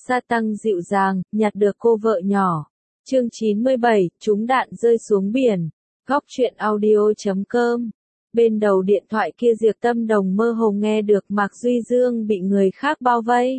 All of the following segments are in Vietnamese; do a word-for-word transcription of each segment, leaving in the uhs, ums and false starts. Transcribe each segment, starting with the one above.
Sa tăng dịu dàng, nhặt được cô vợ nhỏ. Chương chín mươi bảy, trúng đạn rơi xuống biển. Góc truyện audio chấm com. Bên đầu điện thoại kia Diệp Tâm Đồng mơ hồ nghe được Mạc Duy Dương bị người khác bao vây.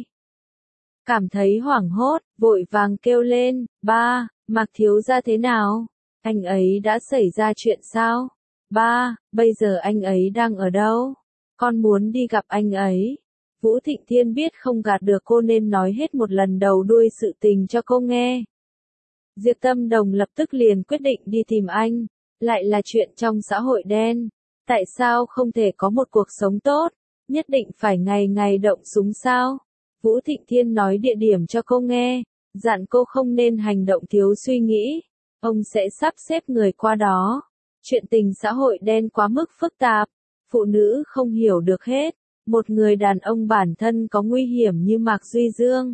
Cảm thấy hoảng hốt, vội vàng kêu lên, ba, Mạc thiếu gia thế nào? Anh ấy đã xảy ra chuyện sao? Ba, bây giờ anh ấy đang ở đâu? Con muốn đi gặp anh ấy. Vũ Thịnh Thiên biết không gạt được cô nên nói hết một lần đầu đuôi sự tình cho cô nghe. Diệp Tâm Đồng lập tức liền quyết định đi tìm anh. Lại là chuyện trong xã hội đen. Tại sao không thể có một cuộc sống tốt? Nhất định phải ngày ngày động súng sao? Vũ Thịnh Thiên nói địa điểm cho cô nghe. Dặn cô không nên hành động thiếu suy nghĩ. Ông sẽ sắp xếp người qua đó. Chuyện tình xã hội đen quá mức phức tạp. Phụ nữ không hiểu được hết. Một người đàn ông bản thân có nguy hiểm như Mạc Duy Dương.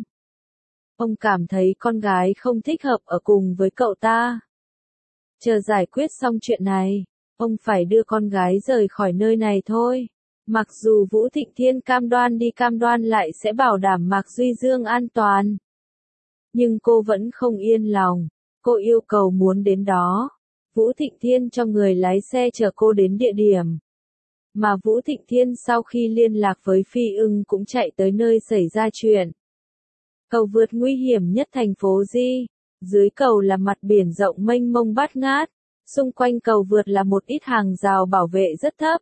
Ông cảm thấy con gái không thích hợp ở cùng với cậu ta. Chờ giải quyết xong chuyện này, ông phải đưa con gái rời khỏi nơi này thôi. Mặc dù Vũ Thịnh Thiên cam đoan đi cam đoan lại sẽ bảo đảm Mạc Duy Dương an toàn. Nhưng cô vẫn không yên lòng. Cô yêu cầu muốn đến đó. Vũ Thịnh Thiên cho người lái xe chở cô đến địa điểm. Mà Vũ Thịnh Thiên sau khi liên lạc với Phi Ưng cũng chạy tới nơi xảy ra chuyện. Cầu vượt nguy hiểm nhất thành phố Di. Dưới cầu là mặt biển rộng mênh mông bát ngát. Xung quanh cầu vượt là một ít hàng rào bảo vệ rất thấp.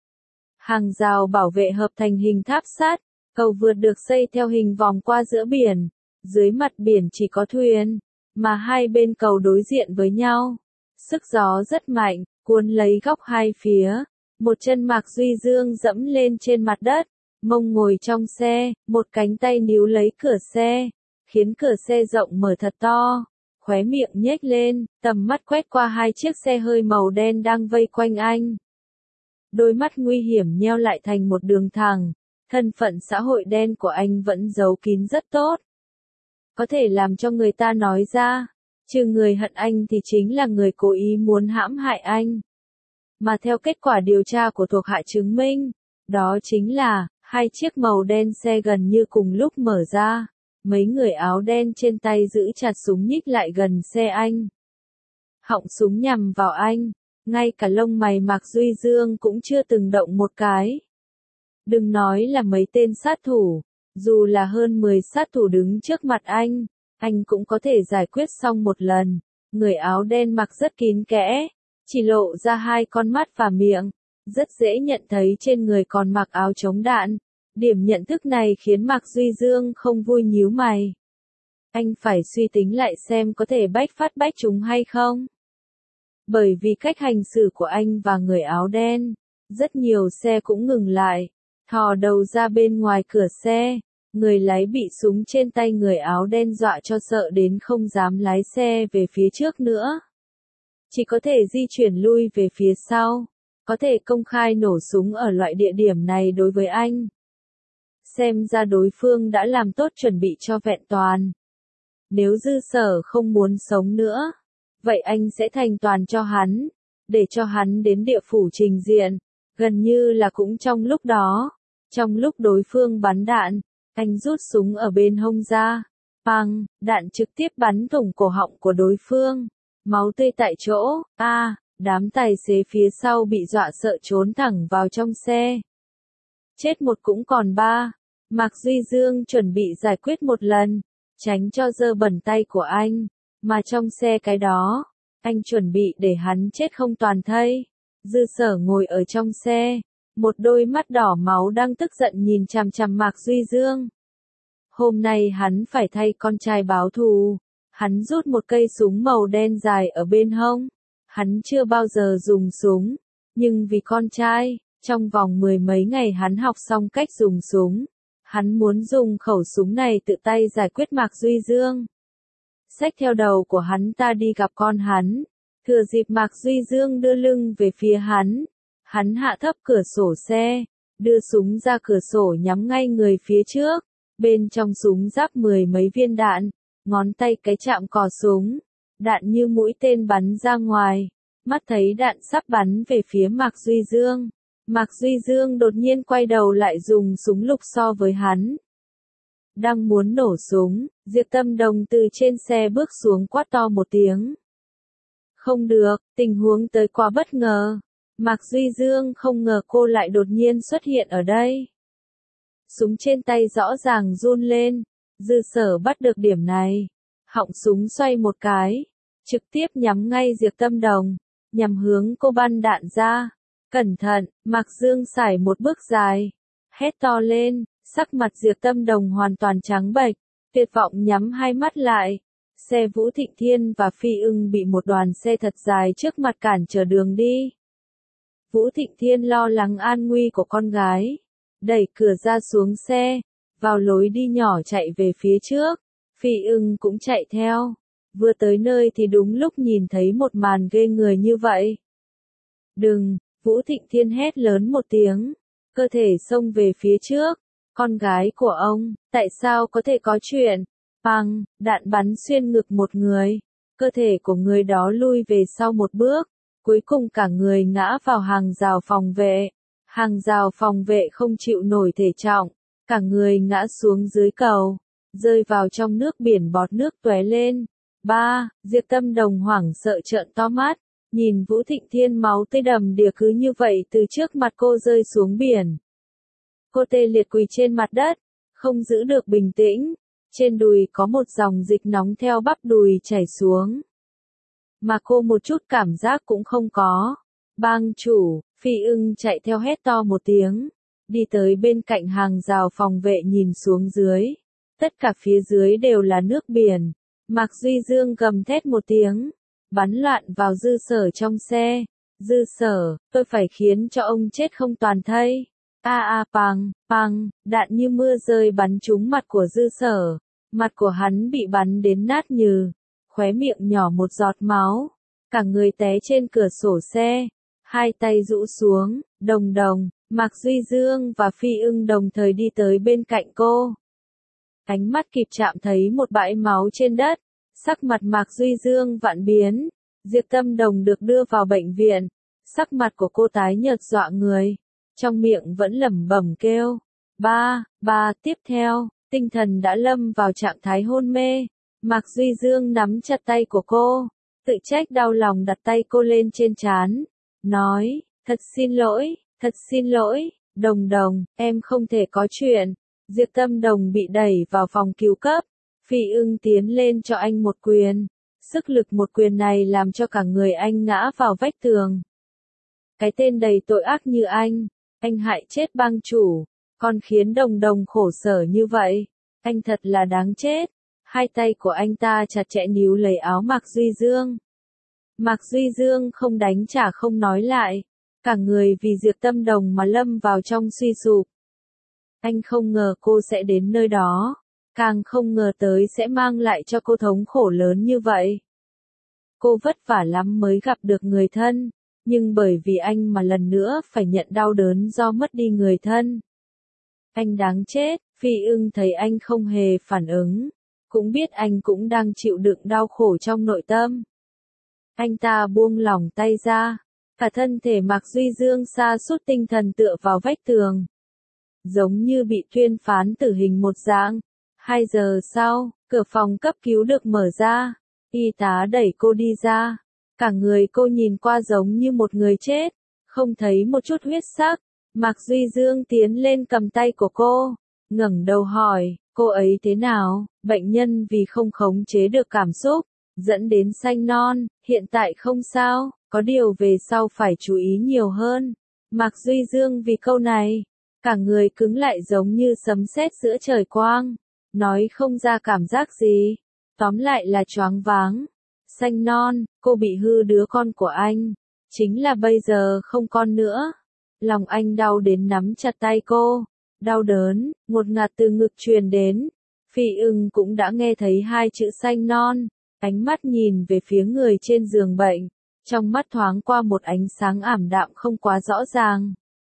Hàng rào bảo vệ hợp thành hình tháp sắt. Cầu vượt được xây theo hình vòng qua giữa biển. Dưới mặt biển chỉ có thuyền, mà hai bên cầu đối diện với nhau. Sức gió rất mạnh, cuốn lấy góc hai phía. Một chân Mạc Duy Dương dẫm lên trên mặt đất, mông ngồi trong xe, một cánh tay níu lấy cửa xe, khiến cửa xe rộng mở thật to, khóe miệng nhếch lên, tầm mắt quét qua hai chiếc xe hơi màu đen đang vây quanh anh. Đôi mắt nguy hiểm nheo lại thành một đường thẳng, thân phận xã hội đen của anh vẫn giấu kín rất tốt. Có thể làm cho người ta nói ra, trừ người hận anh thì chính là người cố ý muốn hãm hại anh. Mà theo kết quả điều tra của thuộc hạ chứng minh, đó chính là, hai chiếc màu đen xe gần như cùng lúc mở ra, mấy người áo đen trên tay giữ chặt súng nhích lại gần xe anh. Họng súng nhằm vào anh, ngay cả lông mày Mạc Duy Dương cũng chưa từng động một cái. Đừng nói là mấy tên sát thủ, dù là hơn mười sát thủ đứng trước mặt anh, anh cũng có thể giải quyết xong một lần. Người áo đen mặc rất kín kẽ. Chỉ lộ ra hai con mắt và miệng, rất dễ nhận thấy trên người còn mặc áo chống đạn. Điểm nhận thức này khiến Mạc Duy Dương không vui nhíu mày. Anh phải suy tính lại xem có thể bách phát bách chúng hay không. Bởi vì cách hành xử của anh và người áo đen, rất nhiều xe cũng ngừng lại, thò đầu ra bên ngoài cửa xe. Người lái bị súng trên tay người áo đen dọa cho sợ đến không dám lái xe về phía trước nữa. Chỉ có thể di chuyển lui về phía sau, có thể công khai nổ súng ở loại địa điểm này đối với anh. Xem ra đối phương đã làm tốt chuẩn bị cho vẹn toàn. Nếu Dư Sở không muốn sống nữa, vậy anh sẽ thành toàn cho hắn, để cho hắn đến địa phủ trình diện, gần như là cũng trong lúc đó. Trong lúc đối phương bắn đạn, anh rút súng ở bên hông ra, băng, đạn trực tiếp bắn thủng cổ họng của đối phương. Máu tươi tại chỗ, a, à, đám tài xế phía sau bị dọa sợ trốn thẳng vào trong xe. Chết một cũng còn ba, Mạc Duy Dương chuẩn bị giải quyết một lần, tránh cho dơ bẩn tay của anh, mà trong xe cái đó, anh chuẩn bị để hắn chết không toàn thây. Dư Sở ngồi ở trong xe, một đôi mắt đỏ máu đang tức giận nhìn chằm chằm Mạc Duy Dương. Hôm nay hắn phải thay con trai báo thù. Hắn rút một cây súng màu đen dài ở bên hông. Hắn chưa bao giờ dùng súng, nhưng vì con trai, trong vòng mười mấy ngày hắn học xong cách dùng súng. Hắn muốn dùng khẩu súng này tự tay giải quyết Mạc Duy Dương. Xách theo đầu của hắn ta đi gặp con hắn. Thừa dịp Mạc Duy Dương đưa lưng về phía hắn, hắn hạ thấp cửa sổ xe, đưa súng ra cửa sổ nhắm ngay người phía trước. Bên trong súng giáp mười mấy viên đạn. Ngón tay cái chạm cò súng, đạn như mũi tên bắn ra ngoài, mắt thấy đạn sắp bắn về phía Mạc Duy Dương. Mạc Duy Dương đột nhiên quay đầu lại dùng súng lục so với hắn. Đang muốn nổ súng, Diệp Tâm Đồng từ trên xe bước xuống quát to một tiếng. Không được, tình huống tới quá bất ngờ. Mạc Duy Dương không ngờ cô lại đột nhiên xuất hiện ở đây. Súng trên tay rõ ràng run lên, Dư Sở bắt được điểm này. Họng súng xoay một cái, trực tiếp nhắm ngay Diệp Tâm Đồng, nhằm hướng cô bắn đạn ra. Cẩn thận, Mạc Dương sải một bước dài, hét to lên, sắc mặt Diệp Tâm Đồng hoàn toàn trắng bệch, tuyệt vọng nhắm hai mắt lại. Xe Vũ Thịnh Thiên và Phi Ưng bị một đoàn xe thật dài trước mặt cản trở đường đi. Vũ Thịnh Thiên lo lắng an nguy của con gái, đẩy cửa ra xuống xe, vào lối đi nhỏ chạy về phía trước. Phi Ưng cũng chạy theo. Vừa tới nơi thì đúng lúc nhìn thấy một màn ghê người như vậy. Đừng, Vũ Thịnh Thiên hét lớn một tiếng, cơ thể xông về phía trước. Con gái của ông, tại sao có thể có chuyện? Bang, đạn bắn xuyên ngực một người. Cơ thể của người đó lui về sau một bước. Cuối cùng cả người ngã vào hàng rào phòng vệ. Hàng rào phòng vệ không chịu nổi thể trọng. Cả người ngã xuống dưới cầu. Rơi vào trong nước biển bọt nước tóe lên. Ba, Diệp Tâm Đồng hoảng sợ trợn to mắt. Nhìn Vũ Thịnh Thiên máu tươi đầm đìa cứ như vậy từ trước mặt cô rơi xuống biển. Cô tê liệt quỳ trên mặt đất, không giữ được bình tĩnh. Trên đùi có một dòng dịch nóng theo bắp đùi chảy xuống. Mà cô một chút cảm giác cũng không có. Bang chủ, Phi Ưng chạy theo hét to một tiếng. Đi tới bên cạnh hàng rào phòng vệ nhìn xuống dưới. Tất cả phía dưới đều là nước biển. Mạc Duy Dương gầm thét một tiếng. Bắn loạn vào Dư Sở trong xe. Dư Sở, tôi phải khiến cho ông chết không toàn thây. A a pang, pang, đạn như mưa rơi bắn trúng mặt của Dư Sở. Mặt của hắn bị bắn đến nát nhừ. Khóe miệng nhỏ một giọt máu. Cả người té trên cửa sổ xe. Hai tay rũ xuống, Đồng Đồng, Mạc Duy Dương và Phi Ưng đồng thời đi tới bên cạnh cô. Ánh mắt kịp chạm thấy một bãi máu trên đất. Sắc mặt Mạc Duy Dương vạn biến. Diệp Tâm Đồng được đưa vào bệnh viện. Sắc mặt của cô tái nhợt dọa người. Trong miệng vẫn lẩm bẩm kêu. Ba, ba, tiếp theo, tinh thần đã lâm vào trạng thái hôn mê. Mạc Duy Dương nắm chặt tay của cô. Tự trách đau lòng đặt tay cô lên trên trán. Nói, thật xin lỗi, thật xin lỗi, Đồng Đồng, em không thể có chuyện. Diệp Tâm Đồng bị đẩy vào phòng cứu cấp. Phi Ưng tiến lên cho anh một quyền. Sức lực một quyền này làm cho cả người anh ngã vào vách tường. Cái tên đầy tội ác như anh, anh hại chết bang chủ, còn khiến Đồng Đồng khổ sở như vậy. Anh thật là đáng chết. Hai tay của anh ta chặt chẽ níu lấy áo Mạc Duy Dương. Mạc Duy Dương không đánh trả không nói lại. Cả người vì Diệp Tâm Đồng mà lâm vào trong suy sụp. Anh không ngờ cô sẽ đến nơi đó. Càng không ngờ tới sẽ mang lại cho cô thống khổ lớn như vậy. Cô vất vả lắm mới gặp được người thân. Nhưng bởi vì anh mà lần nữa phải nhận đau đớn do mất đi người thân. Anh đáng chết. Phi Ưng thấy anh không hề phản ứng. Cũng biết anh cũng đang chịu đựng đau khổ trong nội tâm. Anh ta buông lỏng tay ra. Cả thân thể Mạc Duy Dương sa sút tinh thần tựa vào vách tường. Giống như bị tuyên phán tử hình một dạng. Hai giờ sau, cửa phòng cấp cứu được mở ra. Y tá đẩy cô đi ra. Cả người cô nhìn qua giống như một người chết. Không thấy một chút huyết sắc. Mạc Duy Dương tiến lên cầm tay của cô. Ngẩng đầu hỏi, cô ấy thế nào? Bệnh nhân vì không khống chế được cảm xúc, dẫn đến xanh non, hiện tại không sao, có điều về sau phải chú ý nhiều hơn. Mạc Duy Dương vì câu này, cả người cứng lại giống như sấm sét giữa trời quang, nói không ra cảm giác gì, tóm lại là choáng váng. Xanh non, cô bị hư đứa con của anh, chính là bây giờ không con nữa. Lòng anh đau đến nắm chặt tay cô, đau đớn, ngột ngạt từ ngực truyền đến. Phi Ưng cũng đã nghe thấy hai chữ xanh non, ánh mắt nhìn về phía người trên giường bệnh, trong mắt thoáng qua một ánh sáng ảm đạm không quá rõ ràng.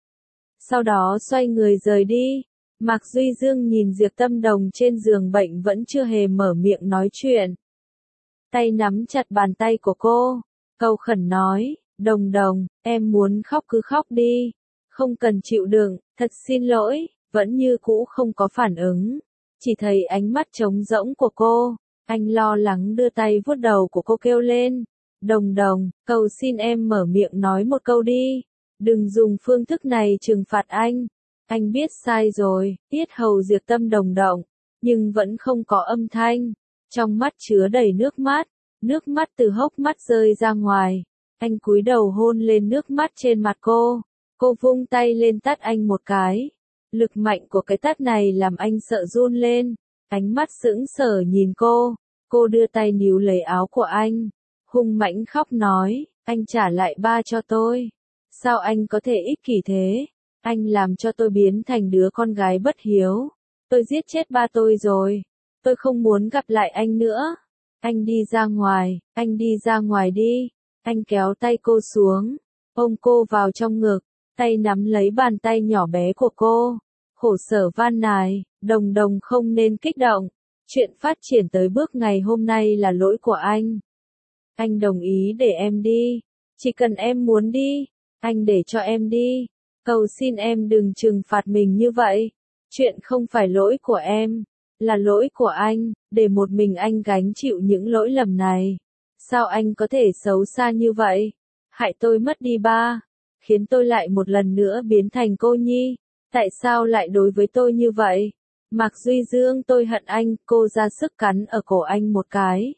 Sau đó xoay người rời đi. Mạc Duy Dương nhìn Diệp Tâm Đồng trên giường bệnh vẫn chưa hề mở miệng nói chuyện. Tay nắm chặt bàn tay của cô, cầu khẩn nói, Đồng Đồng, em muốn khóc cứ khóc đi, không cần chịu đựng, thật xin lỗi, vẫn như cũ không có phản ứng. chỉ thấy ánh mắt trống rỗng của cô. Anh lo lắng đưa tay vuốt đầu của cô kêu lên. Đồng Đồng, cầu xin em mở miệng nói một câu đi. Đừng dùng phương thức này trừng phạt anh. Anh biết sai rồi, yết hầu Diệp Tâm đồng động, nhưng vẫn không có âm thanh. Trong mắt chứa đầy nước mắt, nước mắt từ hốc mắt rơi ra ngoài. Anh cúi đầu hôn lên nước mắt trên mặt cô. Cô vung tay lên tát anh một cái. Lực mạnh của cái tát này làm anh sợ run lên. Ánh mắt sững sờ nhìn cô. Cô đưa tay níu lấy áo của anh. Hung mãnh khóc nói, anh trả lại ba cho tôi. Sao anh có thể ích kỷ thế? Anh làm cho tôi biến thành đứa con gái bất hiếu. Tôi giết chết ba tôi rồi. Tôi không muốn gặp lại anh nữa. Anh đi ra ngoài, anh đi ra ngoài đi. Anh kéo tay cô xuống, ôm cô vào trong ngực, tay nắm lấy bàn tay nhỏ bé của cô. Khổ sở van nài, Đồng Đồng không nên kích động. Chuyện phát triển tới bước ngày hôm nay là lỗi của anh. Anh đồng ý để em đi. Chỉ cần em muốn đi, anh để cho em đi. Cầu xin em đừng trừng phạt mình như vậy. Chuyện không phải lỗi của em, là lỗi của anh, để một mình anh gánh chịu những lỗi lầm này. Sao anh có thể xấu xa như vậy? Hại tôi mất đi ba, khiến tôi lại một lần nữa biến thành cô nhi. Tại sao lại đối với tôi như vậy? Mạc Duy Dương, tôi hận anh. Cô ra sức cắn ở cổ anh một cái.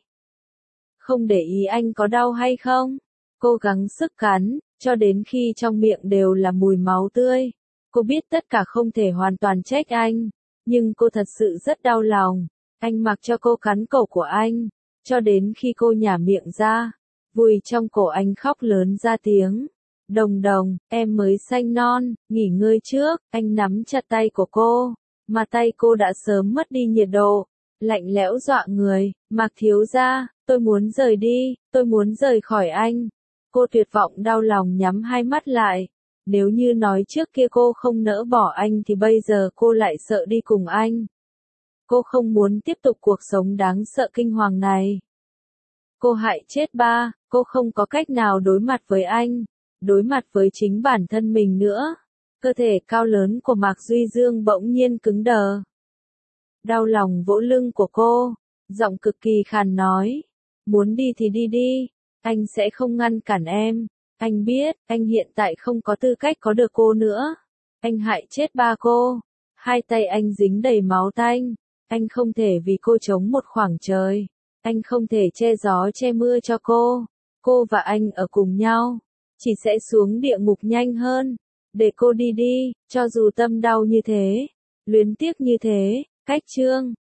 Không để ý anh có đau hay không? Cô gắng sức cắn, cho đến khi trong miệng đều là mùi máu tươi. Cô biết tất cả không thể hoàn toàn trách anh, nhưng cô thật sự rất đau lòng. Anh mặc cho cô cắn cổ của anh, cho đến khi cô nhả miệng ra, vùi trong cổ anh khóc lớn ra tiếng. Đồng Đồng, em mới sanh non, nghỉ ngơi trước. Anh nắm chặt tay của cô, mà tay cô đã sớm mất đi nhiệt độ, lạnh lẽo dọa người. Mạc thiếu gia, tôi muốn rời đi, tôi muốn rời khỏi anh. Cô tuyệt vọng đau lòng nhắm hai mắt lại. Nếu như nói trước kia cô không nỡ bỏ anh thì bây giờ cô lại sợ đi cùng anh. Cô không muốn tiếp tục cuộc sống đáng sợ kinh hoàng này. Cô hại chết ba, cô không có cách nào đối mặt với anh, đối mặt với chính bản thân mình nữa. Cơ thể cao lớn của Mạc Duy Dương bỗng nhiên cứng đờ. Đau lòng vỗ lưng của cô, giọng cực kỳ khàn nói. Muốn đi thì đi đi, anh sẽ không ngăn cản em. Anh biết, anh hiện tại không có tư cách có được cô nữa. Anh hại chết ba cô. Hai tay anh dính đầy máu tanh. Anh không thể vì cô chống một khoảng trời. Anh không thể che gió che mưa cho cô. Cô và anh ở cùng nhau, chỉ sẽ xuống địa ngục nhanh hơn. Để cô đi đi, cho dù tâm đau như thế, luyến tiếc như thế. Cách chương